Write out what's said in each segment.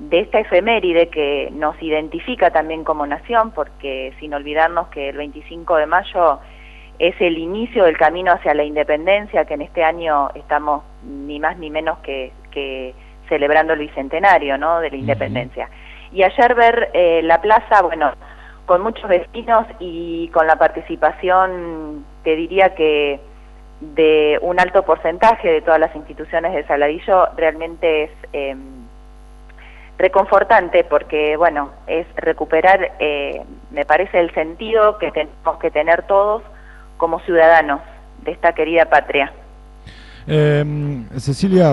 de esta efeméride que nos identifica también como nación, porque sin olvidarnos que el 25 de mayo es el inicio del camino hacia la independencia, que en este año estamos ni más ni menos que celebrando el bicentenario, ¿no?, de la independencia. Y ayer ver la plaza, bueno, con muchos vecinos y con la participación, te diría que de un alto porcentaje de todas las instituciones de Saladillo, realmente es reconfortante, porque, bueno, es recuperar, me parece, el sentido que tenemos que tener todos como ciudadanos de esta querida patria. Cecilia,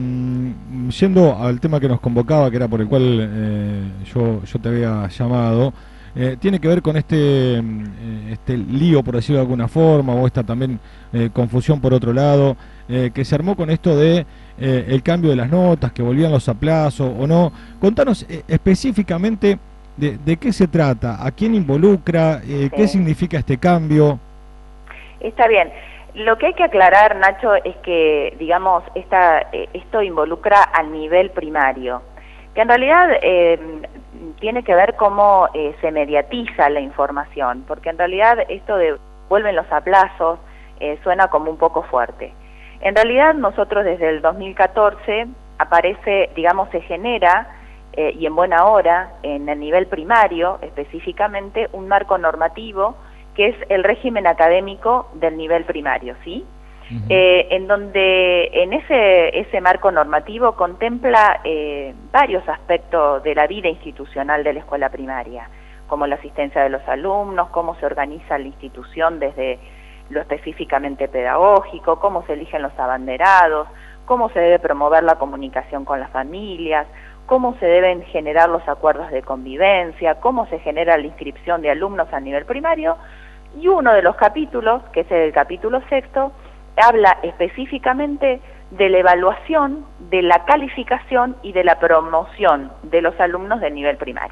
yendo al tema que nos convocaba, que era por el cual yo te había llamado, tiene que ver con este lío, por decirlo de alguna forma, o esta también confusión por otro lado, que se armó con esto de el cambio de las notas, que volvían los aplazos o no. Contanos específicamente de qué se trata, a quién involucra, qué significa este cambio. Está bien. Lo que hay que aclarar, Nacho, es que, digamos, esto involucra al nivel primario, que en realidad tiene que ver cómo se mediatiza la información, porque en realidad esto de vuelven los aplazos suena como un poco fuerte. En realidad nosotros desde el 2014 aparece, digamos, se genera, y en buena hora, en el nivel primario específicamente, un marco normativo que es el régimen académico del nivel primario, ¿sí? En donde en ese marco normativo contempla varios aspectos de la vida institucional de la escuela primaria, como la asistencia de los alumnos, cómo se organiza la institución desde lo específicamente pedagógico, cómo se eligen los abanderados, cómo se debe promover la comunicación con las familias, cómo se deben generar los acuerdos de convivencia, cómo se genera la inscripción de alumnos a nivel primario. Y uno de los capítulos, que es el capítulo 6º, habla específicamente de la evaluación, de la calificación y de la promoción de los alumnos del nivel primario.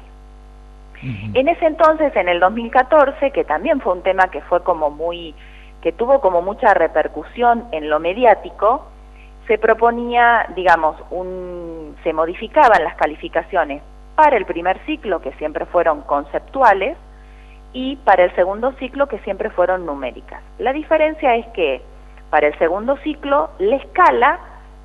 En ese entonces, en el 2014, que también fue un tema que fue que tuvo como mucha repercusión en lo mediático, se proponía, digamos, se modificaban las calificaciones para el primer ciclo, que siempre fueron conceptuales, y para el segundo ciclo, que siempre fueron numéricas. La diferencia es que para el segundo ciclo la escala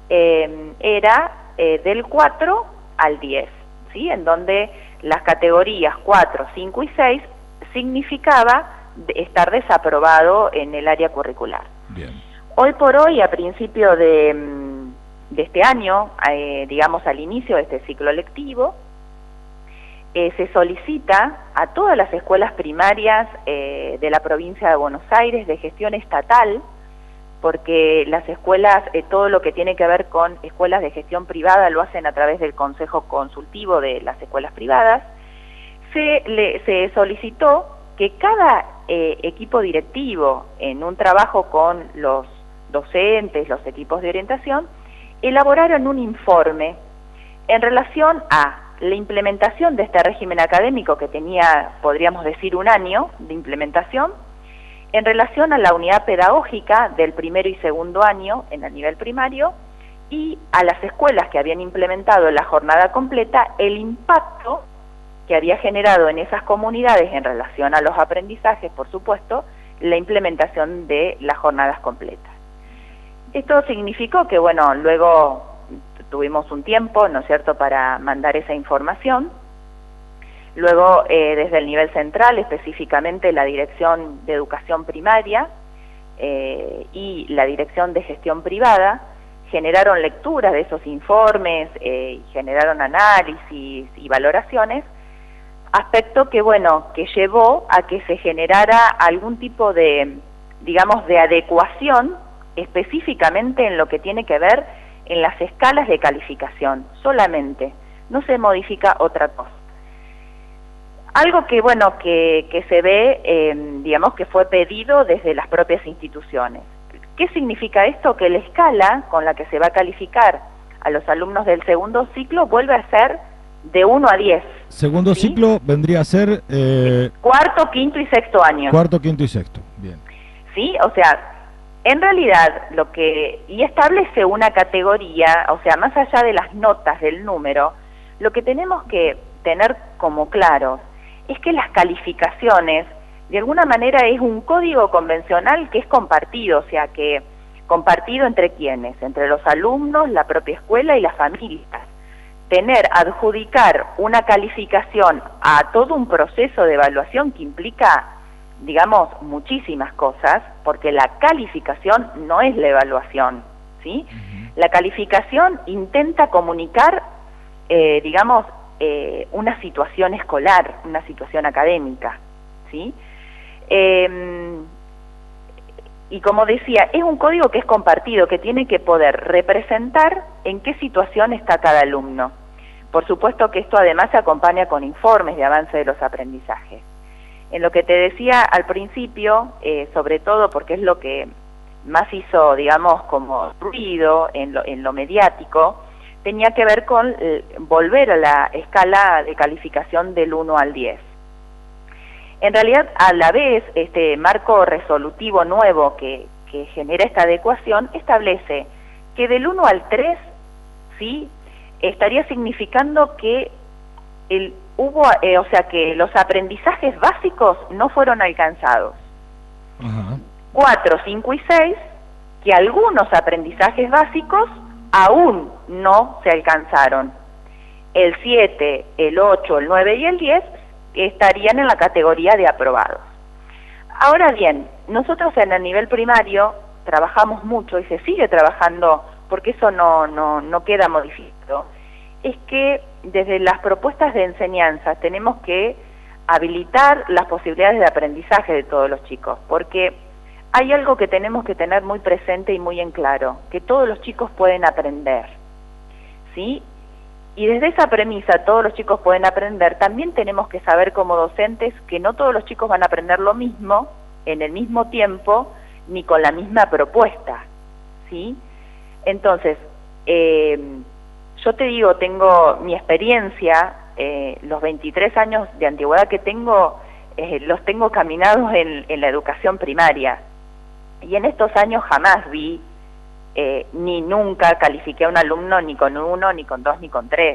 era del 4 al 10, ¿sí? En donde las categorías 4, 5 y 6 significaba estar desaprobado en el área curricular. Bien. Hoy por hoy, a principio de este año, digamos al inicio de este ciclo lectivo, se solicita a todas las escuelas primarias de la provincia de Buenos Aires de gestión estatal, porque las escuelas, todo lo que tiene que ver con escuelas de gestión privada lo hacen a través del Consejo Consultivo de las Escuelas Privadas. Se solicitó que cada equipo directivo, en un trabajo con los docentes, los equipos de orientación, elaboraran un informe en relación a la implementación de este régimen académico que tenía, podríamos decir, un año de implementación, en relación a la unidad pedagógica del primero y segundo año en el nivel primario, y a las escuelas que habían implementado la jornada completa, el impacto que había generado en esas comunidades en relación a los aprendizajes, por supuesto, la implementación de las jornadas completas. Esto significó que, bueno, luego tuvimos un tiempo, ¿no es cierto?, para mandar esa información. Luego, desde el nivel central, específicamente la Dirección de Educación Primaria y la Dirección de Gestión Privada, generaron lecturas de esos informes, y generaron análisis y valoraciones, aspecto que, bueno, que llevó a que se generara algún tipo de, digamos, de adecuación específicamente en lo que tiene que ver en las escalas de calificación, solamente, no se modifica otra cosa. Algo que, bueno, que se ve, digamos, que fue pedido desde las propias instituciones. ¿Qué significa esto? Que la escala con la que se va a calificar a los alumnos del segundo ciclo vuelve a ser de 1 a 10. Segundo ¿sí? ciclo vendría a ser... cuarto, quinto y sexto año. Cuarto, quinto y sexto, bien. ¿Sí? O sea, en realidad, y establece una categoría, o sea, más allá de las notas del número, lo que tenemos que tener como claro es que las calificaciones, de alguna manera, es un código convencional que es compartido, o sea, que compartido entre quienes, entre los alumnos, la propia escuela y las familias. Adjudicar una calificación a todo un proceso de evaluación que implica, digamos, muchísimas cosas, porque la calificación no es la evaluación, ¿sí? La calificación intenta comunicar, digamos, una situación escolar, una situación académica, ¿sí? Y como decía, es un código que es compartido, que tiene que poder representar en qué situación está cada alumno. Por supuesto que esto además se acompaña con informes de avance de los aprendizajes. En lo que te decía al principio, sobre todo porque es lo que más hizo, digamos, como ruido en lo mediático, tenía que ver con volver a la escala de calificación del 1 al 10. En realidad, a la vez, este marco resolutivo nuevo que genera esta adecuación establece que del 1 al 3, ¿sí?, estaría significando que o sea, que los aprendizajes básicos no fueron alcanzados. 4, 5 y 6, que algunos aprendizajes básicos aún no se alcanzaron. El 7, el 8, el 9 y el 10 estarían en la categoría de aprobados. Ahora bien, nosotros en el nivel primario trabajamos mucho y se sigue trabajando, porque eso no queda modificado, es que desde las propuestas de enseñanza tenemos que habilitar las posibilidades de aprendizaje de todos los chicos, porque hay algo que tenemos que tener muy presente y muy en claro, que todos los chicos pueden aprender, ¿sí? Y desde esa premisa, todos los chicos pueden aprender, también tenemos que saber como docentes que no todos los chicos van a aprender lo mismo, en el mismo tiempo, ni con la misma propuesta, ¿sí? Entonces, yo te digo, tengo mi experiencia, los 23 años de antigüedad que tengo, los tengo caminados en la educación primaria, y en estos años jamás vi ni nunca califiqué a un alumno ni con 1, ni con 2, ni con 3.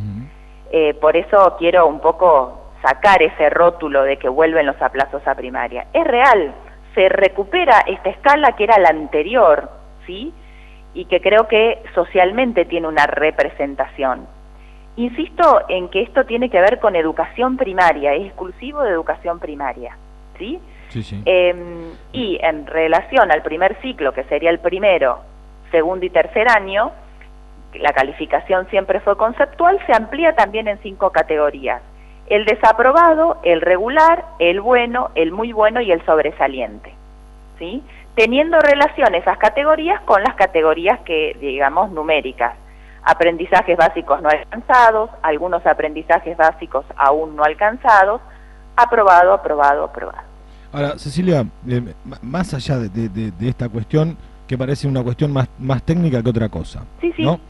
Por eso quiero un poco sacar ese rótulo de que vuelven los aplazos a primaria. Es real, se recupera esta escala que era la anterior, ¿sí? Y que creo que socialmente tiene una representación. Insisto en que esto tiene que ver con educación primaria, es exclusivo de educación primaria, ¿sí? Sí, sí. Y en relación al primer ciclo, que sería el primero, segundo y tercer año, la calificación siempre fue conceptual, se amplía también en 5 categorías: el desaprobado, el regular, el bueno, el muy bueno y el sobresaliente, ¿sí? Teniendo relación esas categorías con las categorías que, digamos, numéricas. Aprendizajes básicos no alcanzados, algunos aprendizajes básicos aún no alcanzados, aprobado, aprobado, aprobado. Ahora, Cecilia, más allá de esta cuestión, que parece una cuestión más técnica que otra cosa, sí, sí, ¿no?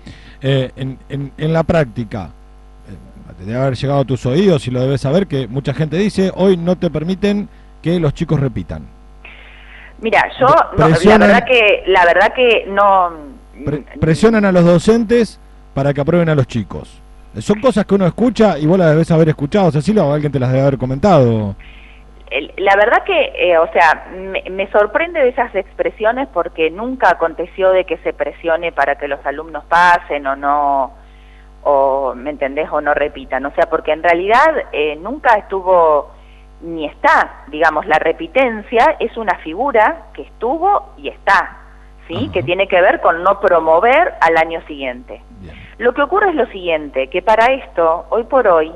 En la práctica, debe haber llegado a tus oídos y lo debes saber, que mucha gente dice, hoy no te permiten que los chicos repitan. Mira, yo no, la verdad que no... Presionan a los docentes para que aprueben a los chicos. Son cosas que uno escucha y vos las debes haber escuchado, Cecilia, o alguien te las debe haber comentado. La verdad que, o sea, me sorprende de esas expresiones, porque nunca aconteció de que se presione para que los alumnos pasen o no, o, ¿me entendés?, o no repitan. O sea, porque en realidad nunca estuvo, ni está, digamos, la repitencia es una figura que estuvo y está, ¿sí? Que tiene que ver con no promover al año siguiente. Bien. Lo que ocurre es lo siguiente, que para esto, hoy por hoy,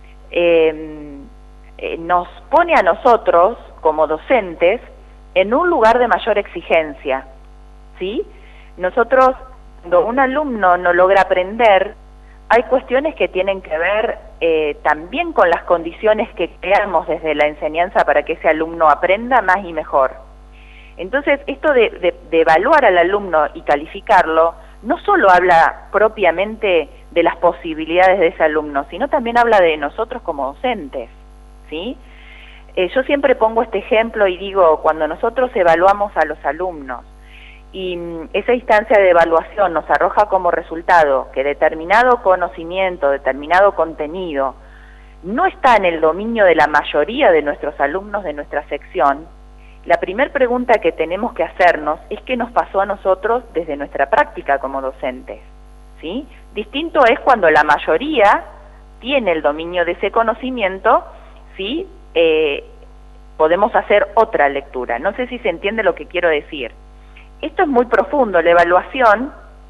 nos pone a nosotros, como docentes, en un lugar de mayor exigencia, ¿sí? Nosotros, cuando un alumno no logra aprender, hay cuestiones que tienen que ver también con las condiciones que creamos desde la enseñanza para que ese alumno aprenda más y mejor. Entonces, esto de evaluar al alumno y calificarlo, no solo habla propiamente de las posibilidades de ese alumno, sino también habla de nosotros como docentes, ¿sí? Yo siempre pongo este ejemplo y digo, cuando nosotros evaluamos a los alumnos y esa instancia de evaluación nos arroja como resultado que determinado conocimiento, determinado contenido, no está en el dominio de la mayoría de nuestros alumnos de nuestra sección, la primera pregunta que tenemos que hacernos es qué nos pasó a nosotros desde nuestra práctica como docentes, ¿sí? Distinto es cuando la mayoría tiene el dominio de ese conocimiento, ¿sí? Podemos hacer otra lectura. No sé si se entiende lo que quiero decir. Esto es muy profundo, la evaluación,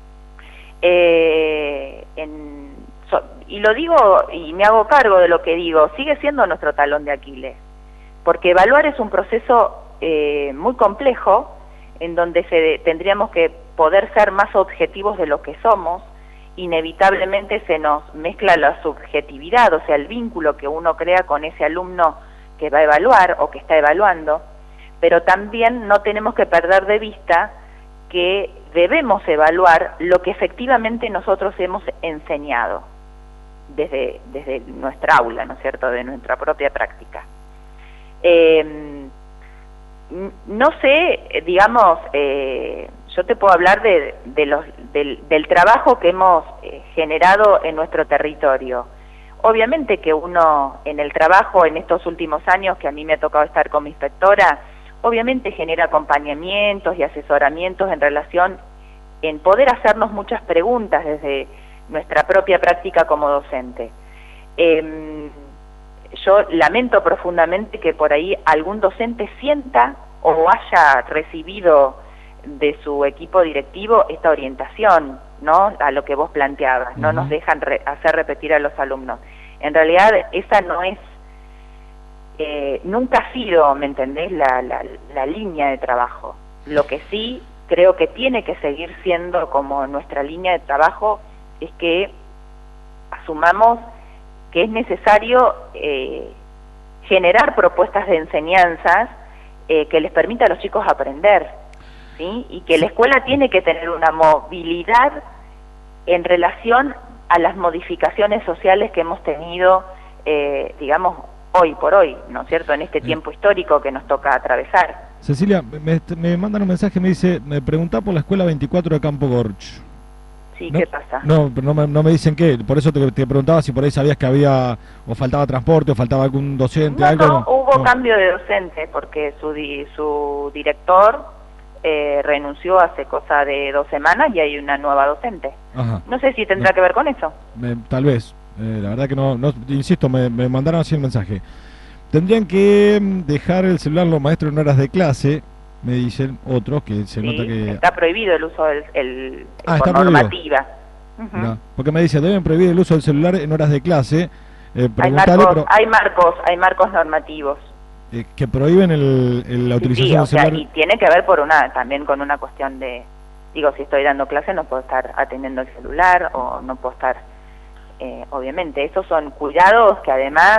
y lo digo y me hago cargo de lo que digo, sigue siendo nuestro talón de Aquiles, porque evaluar es un proceso muy complejo, en donde tendríamos que poder ser más objetivos de lo que somos. Inevitablemente se nos mezcla la subjetividad, o sea, el vínculo que uno crea con ese alumno que va a evaluar o que está evaluando, pero también no tenemos que perder de vista que debemos evaluar lo que efectivamente nosotros hemos enseñado desde nuestra aula, ¿no es cierto?, de nuestra propia práctica. No sé, digamos, yo te puedo hablar del trabajo que hemos generado en nuestro territorio. Obviamente que uno en el trabajo en estos últimos años que a mí me ha tocado estar como inspectora, obviamente genera acompañamientos y asesoramientos en relación en poder hacernos muchas preguntas desde nuestra propia práctica como docente. Yo lamento profundamente que por ahí algún docente sienta o haya recibido de su equipo directivo esta orientación, ¿no?, a lo que vos planteabas, no nos dejan hacer repetir a los alumnos. En realidad esa no es, nunca ha sido, ¿me entendés?, la línea de trabajo. Lo que sí creo que tiene que seguir siendo como nuestra línea de trabajo es que asumamos que es necesario generar propuestas de enseñanzas que les permita a los chicos aprender, ¿sí? Y que la escuela tiene que tener una movilidad en relación a las modificaciones sociales que hemos tenido, digamos, hoy por hoy, ¿no es cierto?, en este tiempo histórico que nos toca atravesar. Cecilia, me mandan un mensaje, me dice, me preguntá por la escuela 24 de Campo Gorch. Sí, no, ¿qué pasa? No, pero no me dicen qué, por eso te preguntaba si por ahí sabías que había, o faltaba transporte, o faltaba algún docente, algo. No, hubo cambio de docente, porque su director renunció hace cosa de 2 semanas y hay una nueva docente. Ajá. No sé si tendrá que ver con eso. Tal vez, la verdad que no, insisto, me mandaron así el mensaje. Tendrían que dejar el celular los maestros en horas de clase, me dicen otros, que se nota que... Está prohibido el uso por normativa. No, porque me dice, deben prohibir el uso del celular en horas de clase. Hay marcos normativos. Que prohíben la utilización del celular. Y tiene que ver también con una cuestión de, digo, si estoy dando clase no puedo estar atendiendo el celular o no puedo estar, obviamente, esos son cuidados que además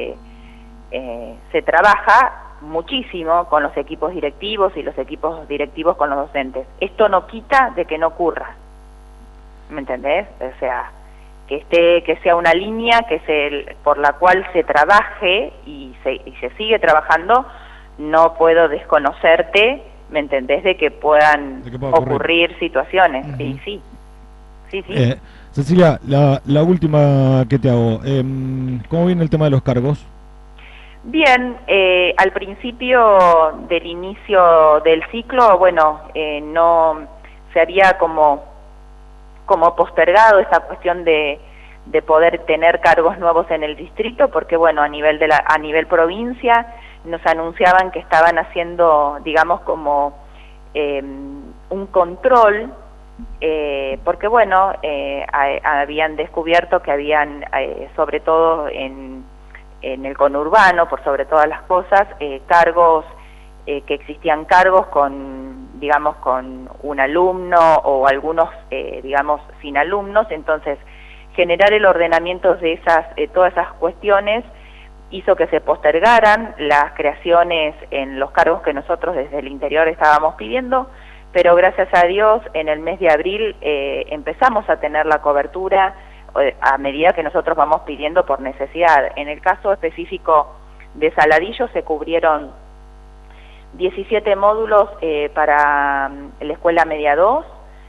se trabaja muchísimo con los equipos directivos y los equipos directivos con los docentes. Esto no quita de que no ocurra, ¿me entendés? O sea, que sea una línea por la cual se trabaje y se sigue trabajando. No puedo desconocerte, ¿me entendés?, de que puedan ocurrir situaciones. Sí. Cecilia, la última que te hago, ¿cómo viene el tema de los cargos? Bien, al principio del inicio del ciclo, bueno, no se había como postergado esta cuestión de poder tener cargos nuevos en el distrito, porque bueno, a nivel provincia nos anunciaban que estaban haciendo, digamos, como un control, porque bueno, habían descubierto que habían, sobre todo en el conurbano, por sobre todas las cosas, cargos, que existían cargos con, digamos, con un alumno o algunos, digamos, sin alumnos. Entonces, generar el ordenamiento de todas esas cuestiones hizo que se postergaran las creaciones en los cargos que nosotros desde el interior estábamos pidiendo, pero gracias a Dios en el mes de abril empezamos a tener la cobertura a medida que nosotros vamos pidiendo por necesidad. En el caso específico de Saladillo se cubrieron 17 módulos para la escuela media 2,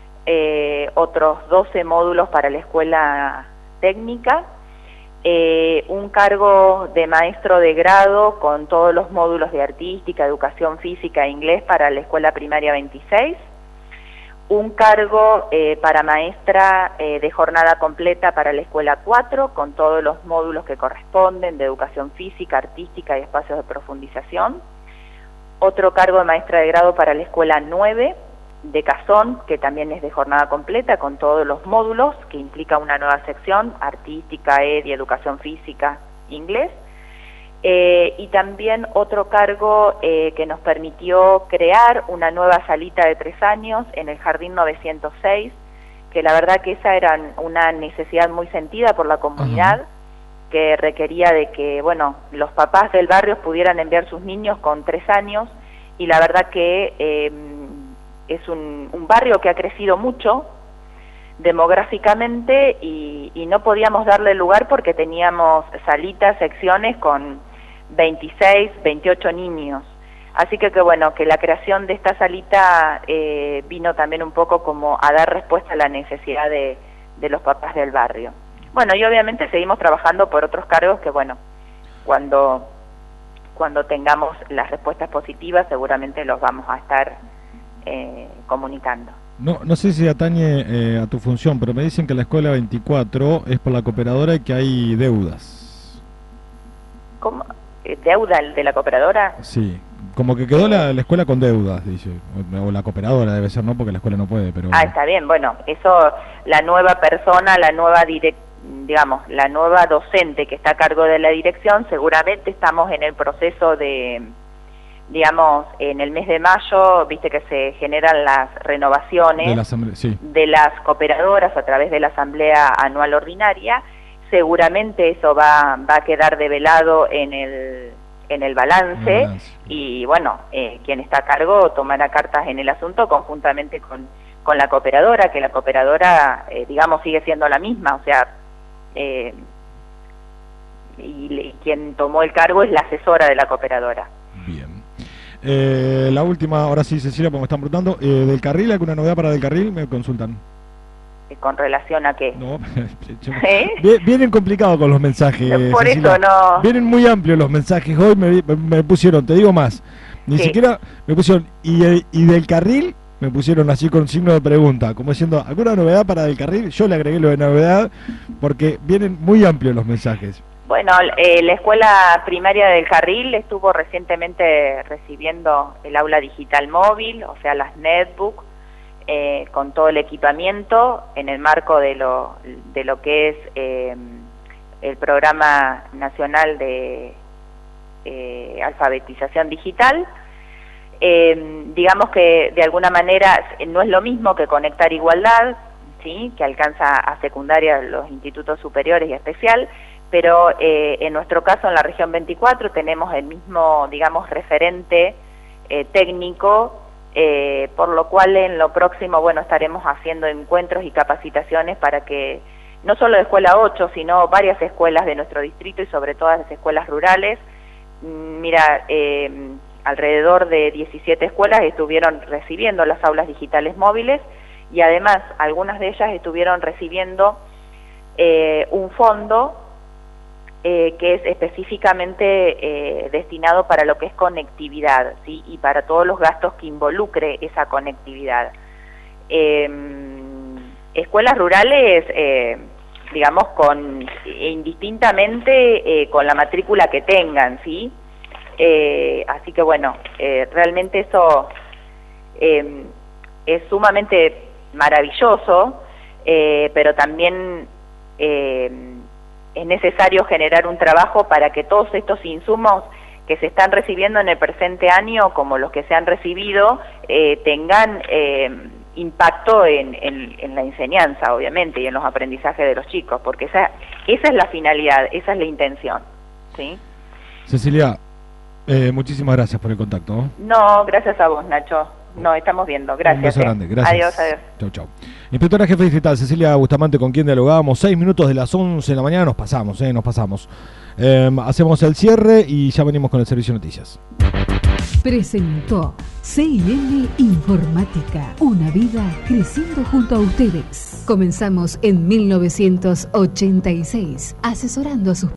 otros 12 módulos para la escuela técnica, un cargo de maestro de grado con todos los módulos de artística, educación física e inglés para la escuela primaria 26, un cargo para maestra de jornada completa para la escuela 4 con todos los módulos que corresponden de educación física, artística y espacios de profundización, otro cargo de maestra de grado para la escuela 9 de Cazón, que también es de jornada completa con todos los módulos, que implica una nueva sección, artística, y educación física, inglés, y también otro cargo que nos permitió crear una nueva salita de 3 años en el Jardín 906, que la verdad que esa era una necesidad muy sentida por la comunidad, que requería de que, bueno, los papás del barrio pudieran enviar sus niños con 3 años, y la verdad que es un barrio que ha crecido mucho demográficamente y no podíamos darle lugar porque teníamos salitas, secciones con 26, 28 niños. Así que bueno, que la creación de esta salita vino también un poco como a dar respuesta a la necesidad de los papás del barrio. Bueno, y obviamente seguimos trabajando por otros cargos que, bueno, cuando tengamos las respuestas positivas seguramente los vamos a estar comunicando. No sé si atañe a tu función, pero me dicen que la escuela 24 es por la cooperadora y que hay deudas. ¿Cómo? ¿Deuda de la cooperadora? Sí, como que quedó la escuela con deudas, dice, o la cooperadora debe ser, no, porque la escuela no puede, pero... Ah, está bien, bueno, eso, la nueva persona, la nueva digamos, la nueva docente que está a cargo de la dirección, seguramente estamos en el proceso de, digamos, en el mes de mayo, viste que se generan las renovaciones de las cooperadoras a través de la asamblea anual ordinaria. Seguramente eso va a quedar develado en el balance, y bueno, quien está a cargo tomará cartas en el asunto conjuntamente con la cooperadora, que la cooperadora, digamos, sigue siendo la misma, o sea, y quien tomó el cargo es la asesora de la cooperadora. Bien. La última, ahora sí, Cecilia, porque me están preguntando, ¿del carril alguna novedad para del carril? Me consultan. ¿Con relación a qué? No, vienen complicados con los mensajes. Por Cecilia. eso no. Vienen muy amplios los mensajes. Hoy me pusieron, te digo más, ni siquiera me pusieron, y del carril, me pusieron así con signo de pregunta, como diciendo, ¿alguna novedad para del carril? Yo le agregué lo de novedad, porque vienen muy amplios los mensajes. Bueno, la escuela primaria del Carril estuvo recientemente recibiendo el aula digital móvil, o sea, las netbooks, con todo el equipamiento en el marco de lo que es el programa nacional de alfabetización digital. Digamos que de alguna manera no es lo mismo que Conectar Igualdad, ¿sí?, que alcanza a secundaria, los institutos superiores y especial, pero en nuestro caso en la región 24 tenemos el mismo, digamos, referente técnico, por lo cual en lo próximo, bueno, estaremos haciendo encuentros y capacitaciones para que no solo de Escuela 8, sino varias escuelas de nuestro distrito y sobre todo las escuelas rurales. Mira, alrededor de 17 escuelas estuvieron recibiendo las aulas digitales móviles y además algunas de ellas estuvieron recibiendo un fondo que es específicamente destinado para lo que es conectividad, ¿sí?, y para todos los gastos que involucre esa conectividad. Escuelas rurales, digamos, indistintamente con la matrícula que tengan, ¿sí? Así que bueno, realmente eso es sumamente maravilloso, pero también es necesario generar un trabajo para que todos estos insumos que se están recibiendo en el presente año, como los que se han recibido, tengan impacto en la enseñanza, obviamente, y en los aprendizajes de los chicos, porque esa es la finalidad, esa es la intención, ¿sí? Cecilia, muchísimas gracias por el contacto. No, gracias a vos, Nacho. Nos estamos viendo. Gracias. Un beso grande. Gracias. Adiós, adiós. Chau, chau. Inspectora jefe distrital Cecilia Bustamante, con quien dialogábamos. 6 minutos de las 11 de la mañana, nos pasamos. Hacemos el cierre y ya venimos con el servicio de noticias. presentó CIM Informática, una vida creciendo junto a ustedes. Comenzamos en 1986, asesorando a sus